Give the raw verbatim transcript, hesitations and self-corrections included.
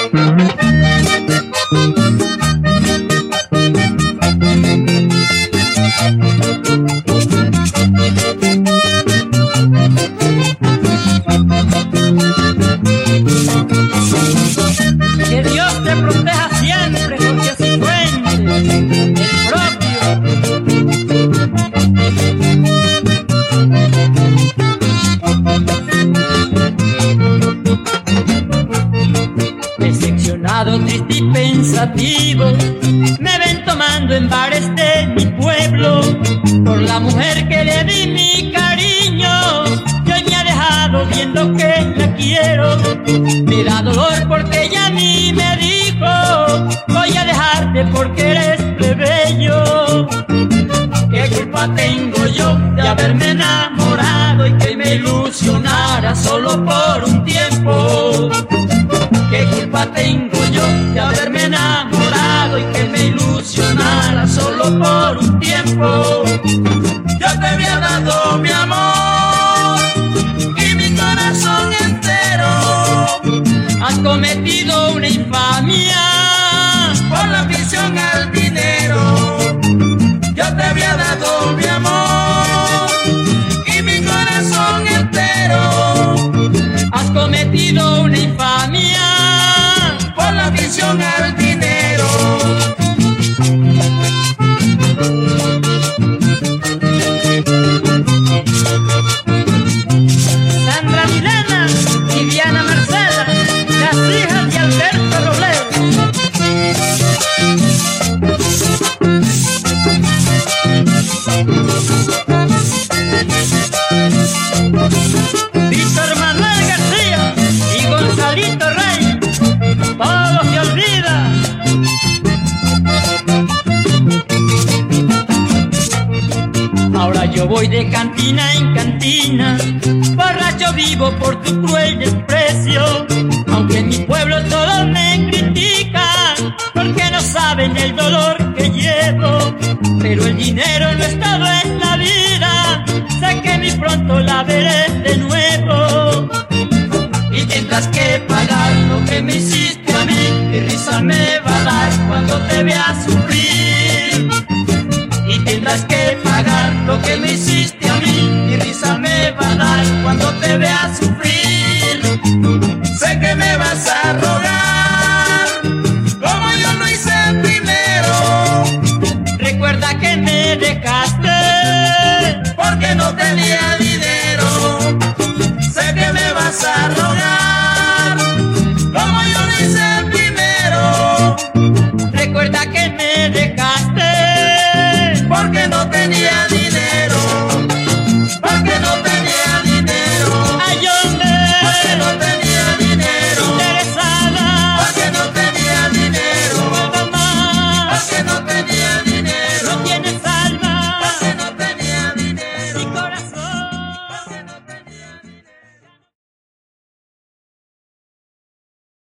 Que Dios te proteja siempre, porque así fuente, el propio. Decepcionado, triste y pensativo, me ven tomando en bares de mi pueblo, por la mujer que le di mi cariño, y hoy me ha dejado viendo que la quiero. Me da dolor porque ella a mí me dijo, voy a dejarte porque eres plebeyo. ¿Qué culpa tengo yo de haberme enamorado y que me ilusionara solo por un tiempo? ¿Qué culpa tengo yo de haberme enamorado y que me ilusionara solo por un tiempo? Yo te había dado mi amor y mi corazón entero. Has cometido una infamia por la afición al dinero. Yo te había dado mi amor y mi corazón entero. Has cometido una infamia por la afición al dinero. Sandra Milena y Diana Marcela, las hijas de Alberto Robledo. Víctor Manuel García y Gonzalito Rey, todo se olvida. Ahora yo voy de cantina en cantina, borracho vivo por tu cruel desprecio. Aunque en mi pueblo todos me critican, porque no saben el dolor que llevo. Pero el dinero no es todo en la vida, sé que muy pronto la veré de nuevo. Y tendrás que pagar lo que me hiciste a mí, y risa me va a dar cuando te vea sufrir. Y tendrás que pagar lo que me hiciste a mí, y risa me va a dar cuando te vea sufrir.